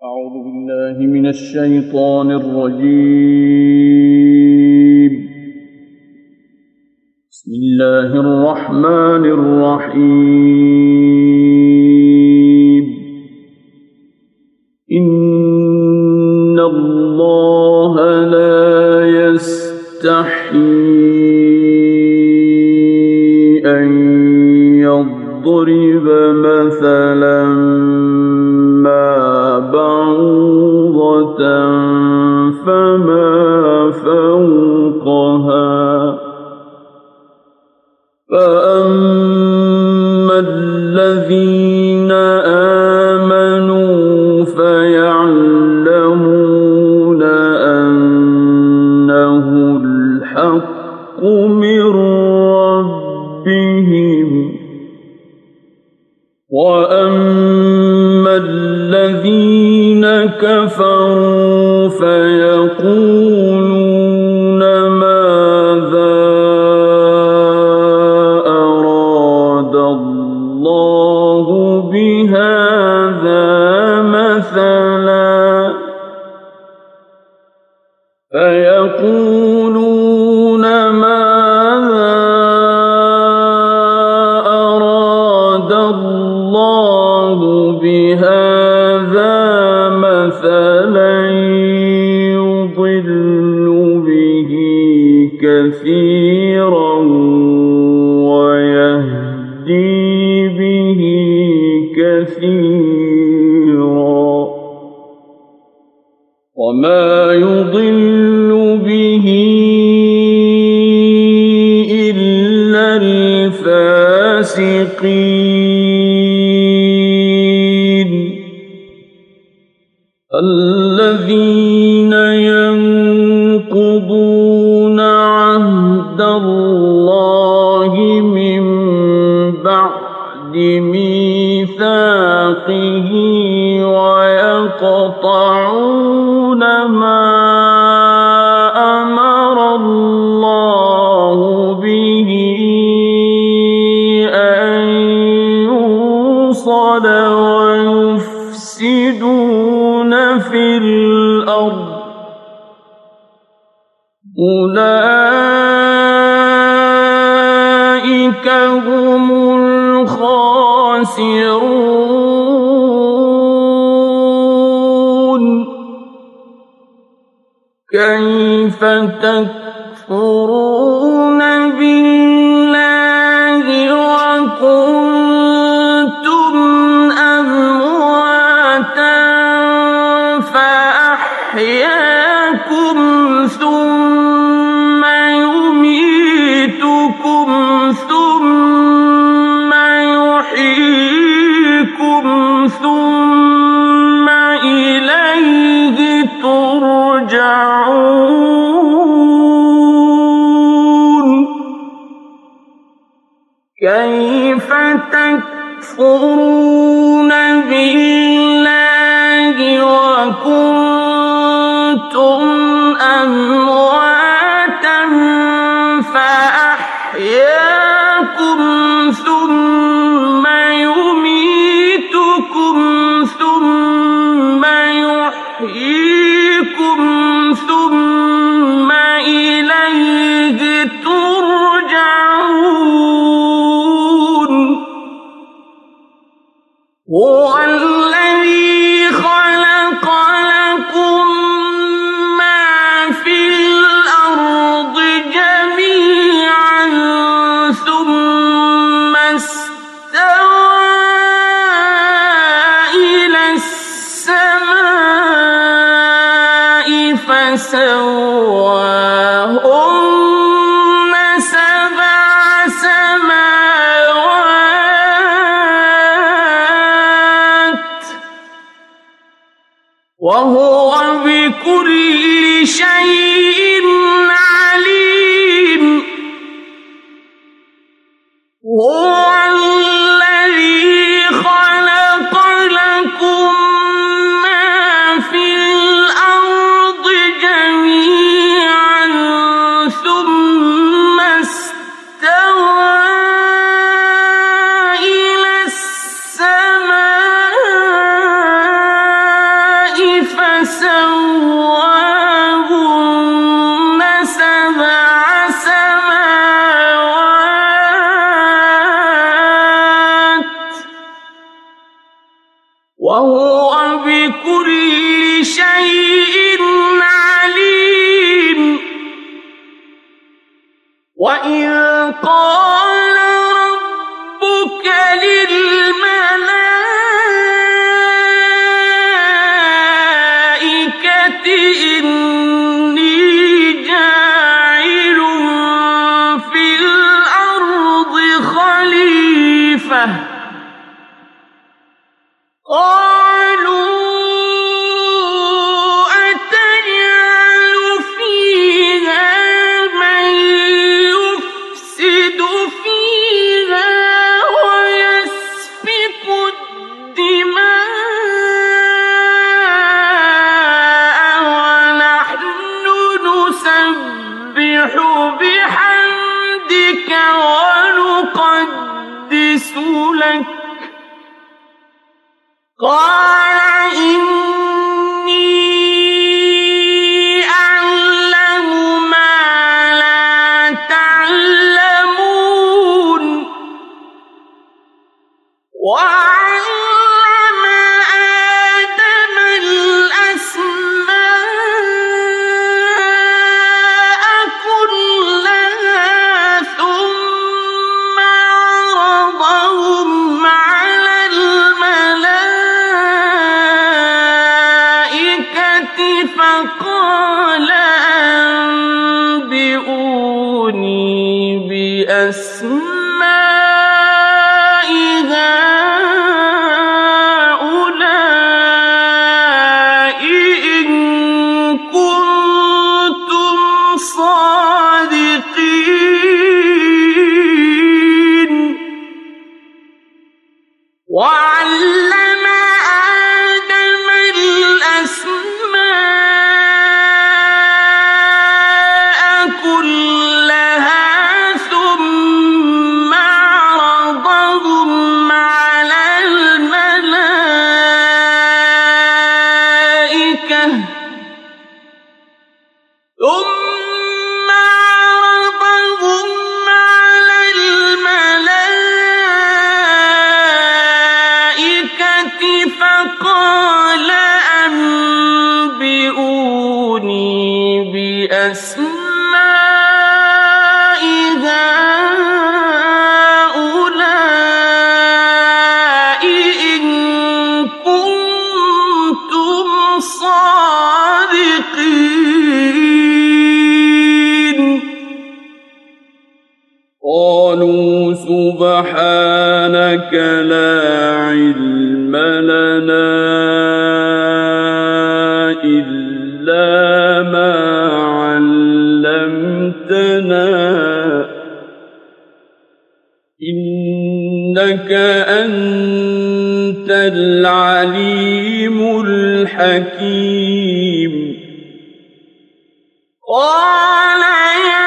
أعوذ بالله من الشيطان الرجيم. بسم الله الرحمن الرحيم. إن الله لا يستحيي أن يضرب مثلا بعوضة فما فوقها فأما الذين آمنوا فيعلمون أنه الحق من ربهم وأما الذين كفروا فيقولون ماذا أراد الله بهذا مثلا يضل به كثيرا ويهدي به كثيرا وما يضل به إلا الفاسقين الذين ينقضون عهد الله من بعد ميثاقه ويقطعون ما أمر الله به أن يوصل ويفسدون في الأرض أولئك هم الخاسرون كيف تكفرون بالله وكنتم أمواتا فأحياكم ثم يميتكم ثم يحييكم ثم إليه ترجعون كيف تكفرون بالله وكنتم أمواتا فأحياكم ثم يميتكم ثم يحييكم ثم إليه ترجعون هو الذي خلق لكم ما في الأرض جميعا ثم استوى إلى السماء فسواهن سبع سماوات وهو بكل شيء عليم هو الذي خلق لكم ما في الأرض جميعا ثم استوى إلى السماء فسواهن سبع سماوات وهو بكل شيء عليم وإذ قال ربك للملائكة إني جاعل في الأرض خليفة قالوا أتجعل فيها من يفسد فيها ويسفك الدماء ونحن نسبح بحمدك ونقدس لك قال إني أعلم ما لا تعلمون وعلم آدم الأسماء كلها ثم عرضهم على الملائكة فقال أنبئوني بأسماء هؤلاء إن كنتم صادقين وعلم آدم الأسماء كلها ثم عرضهم على الملائكة فقال أنبئوني بأسماء هؤلاء إن كنتم صادقين قالوا سبحانك لا علم لنا إلا ما علمتنا إنك أنت العليم الحكيم قال يا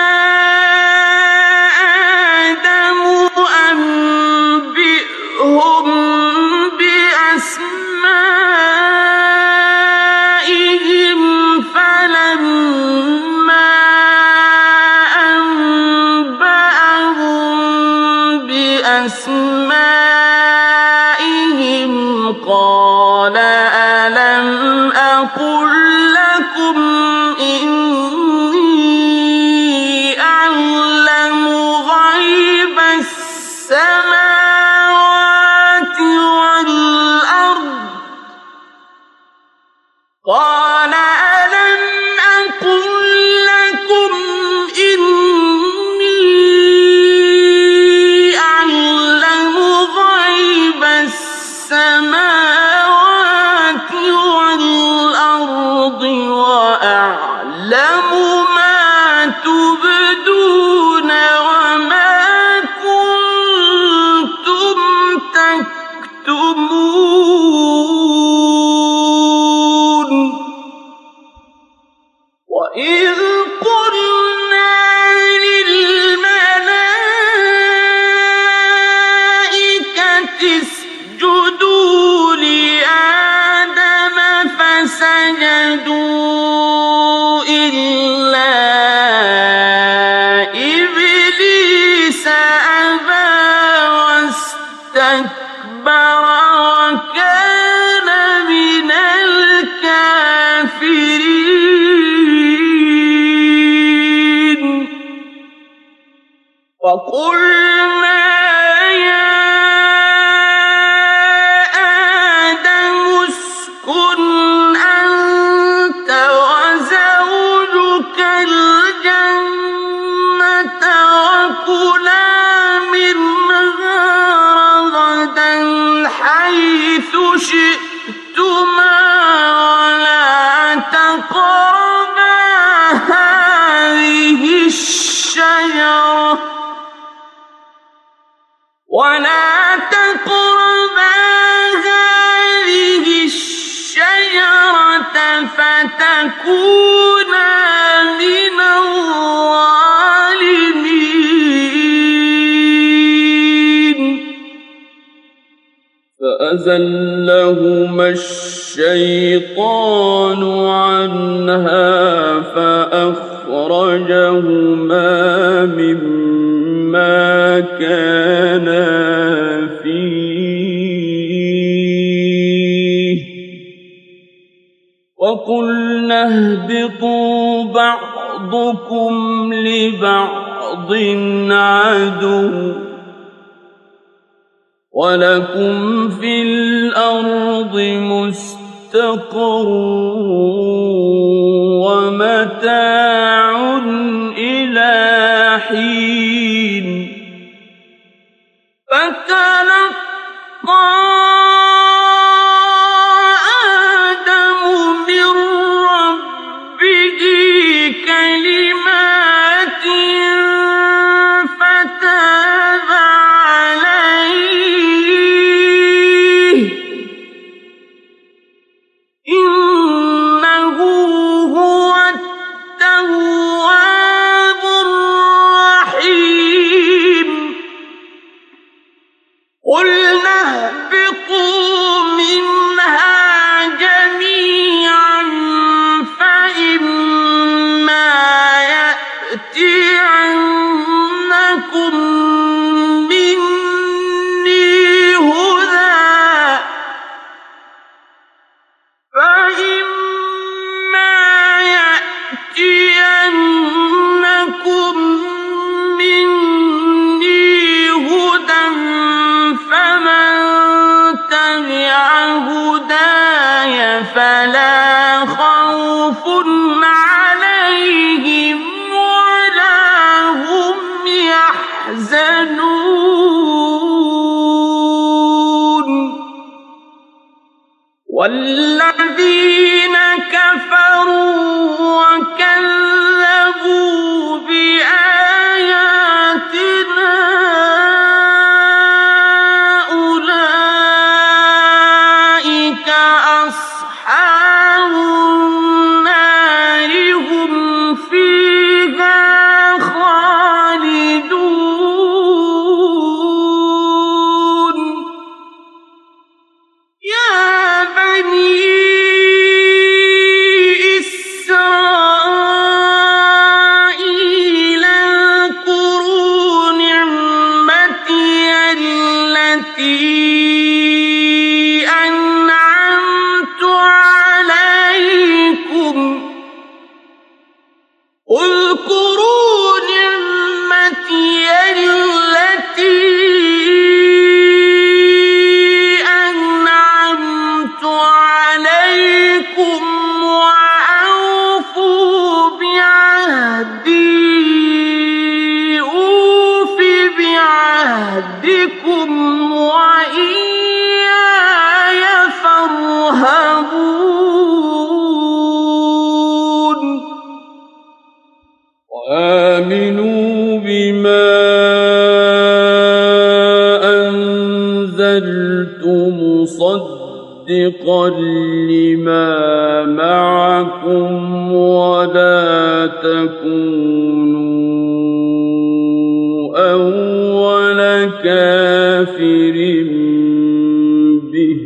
آدم أنبئهم بأسمائهم فلما أنبأهم بأسمائهم قال ألم أقل لكم إني أعلم غيب السماوات والأرض قال ألم أقل لكم إني أعلم غيب السماوات والأرض وأعلم ما تبدون وما كنتم تكتمون وقلنا يا آدم اسكن أنت وزوجك الجنة وكلا منها رغدا حيث شئتما ولا تقربا هذه الشجرة فتكونا من الظالمين فأزلهما الشيطان عنها فأخرجهما مما كانا فيه وقلنا اهبطوا بعضكم لبعض عدو ولكم في الأرض مستقر ومتاع إلى حين فتلقى آدم من ربه كلمات فتاب عليه إنه هو التواب الرحيم قلنا اهبطوا منها جميعا فإما يأتينكم مني هدى فمن تبع هداي فلا خوف عليهم ولا هم يحزنون والذين كفروا وكذبوا بآياتنا أولئك أصحاب النار هم فيها خالدون يا بني إسرائيل اذكروا نعمتي التي أنعمت عليكم اذكروا نعمتي التي أنعمت عليكم وأوفوا بعهدي أوف بعهدكم وإياي فارهبون وآمنوا بما أنزلت مصدقا لما معكم ولا تكونوا أول كافر به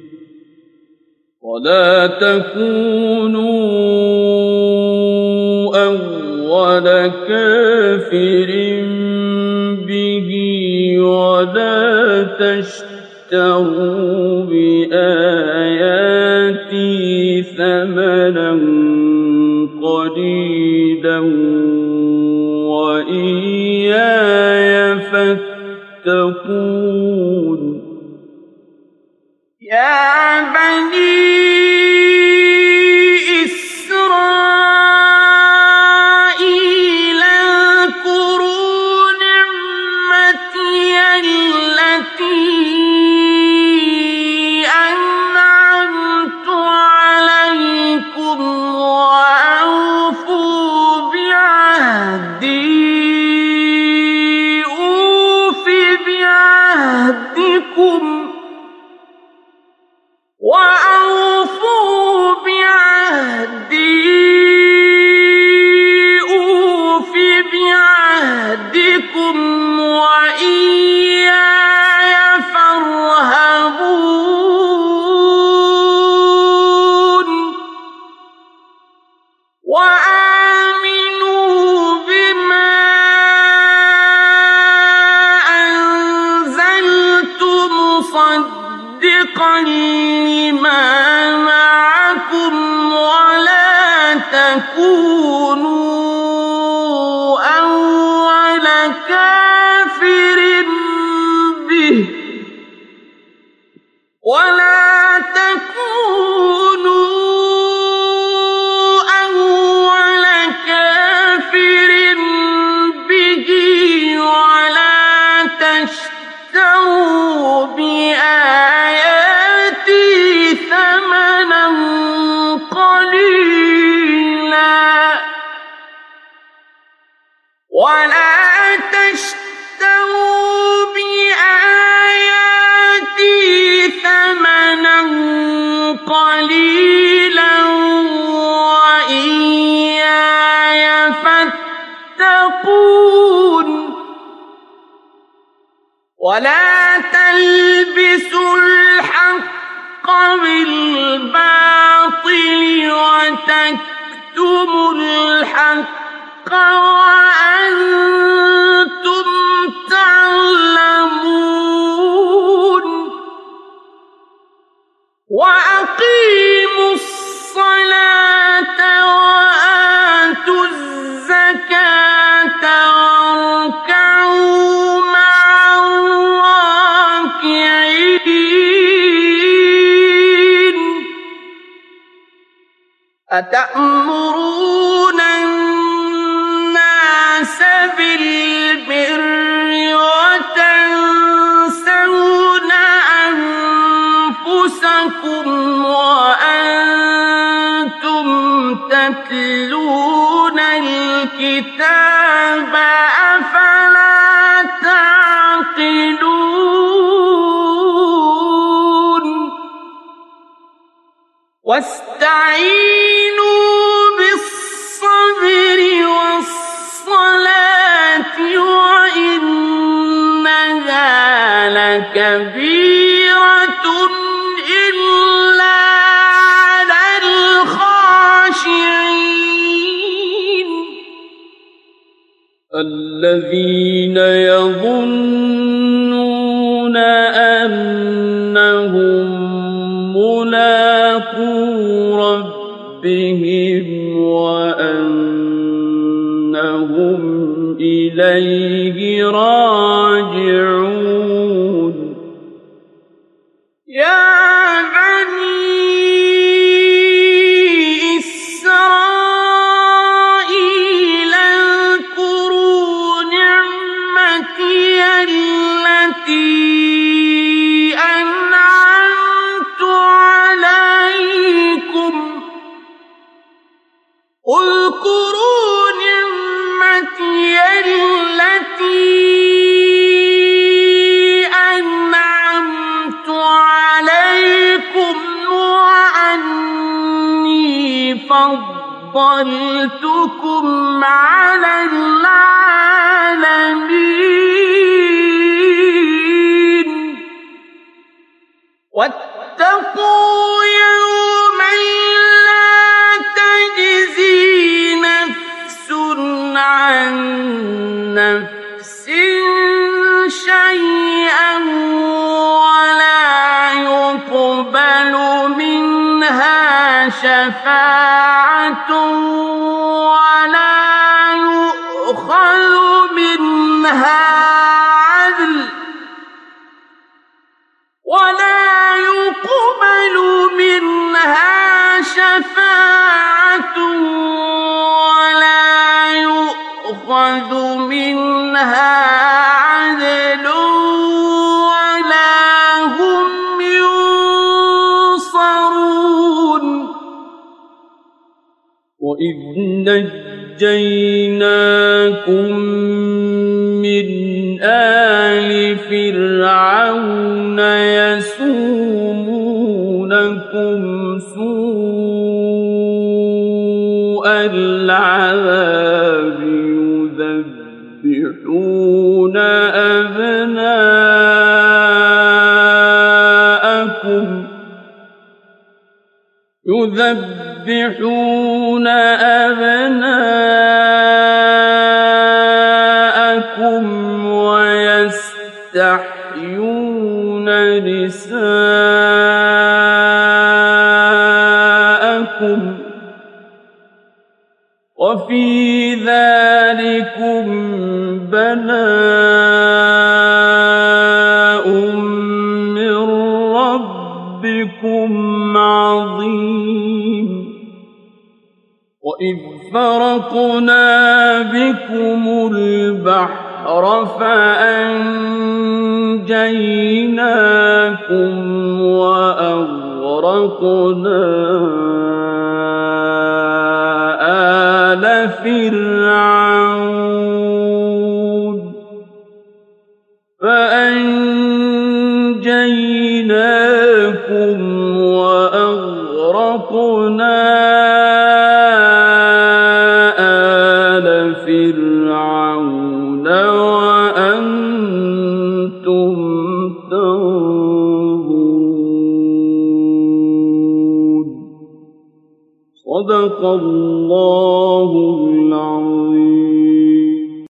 ولا تشتروا بآياتي ثمنا قليلا وإياي تتقون يا بني إسرائيل اذكروا نعمتي التي أنعمت عليكم وأوفوا بعهدي أوف بعهدكم وإياي فارهبون وآمنوا بما أنزلت مصدقا لما معكم ولا تكونوا أول كافر به ولا تشتروا بآياتي ثمنا قليلا وإياي فاتقون ولا تلبسوا الحق بالباطل وتكتموا الحق وأنتم تعلمون وأقيموا الصلاة وآتوا الزكاة واركعوا مع الراكعين أتأمرون الناس بالبر وتنسون أنفسكم وأنتم تتلون الكتاب أفلا تعقلون واستعينوا بالصبر والصلاة وإنها لكبيرة إلا على الخاشعين الذين يظنون أنهم ملاقو ربهم وأنهم إليه راجعون يا بني إسرائيل اذكروا نعمتي التي أنعمت عليكم اذكروا نعمتي التي أنعمت عليكم وأني فضلتكم على العالمين واتقوا يوما لا تجزي نفس عن نفس شيئا ولا يقبل منها شفاعة ولا يؤخذ منها عدل ولا يقبل منها شفاعة ولا يؤخذ منها عدل ولا هم ينصرون وإذ نجيناكم من آل فرعون يسومونكم سوء العذاب يذبحون أبناءكم ويستحيون نساءكم وفي ذلكم بلاء من ربكم عظيم وإذ فرقنا بكم البحر فأنجيناكم وأغرقنا آل فرعون وأغرقنا آل فرعون وأنتم تنظرون صدق الله العظيم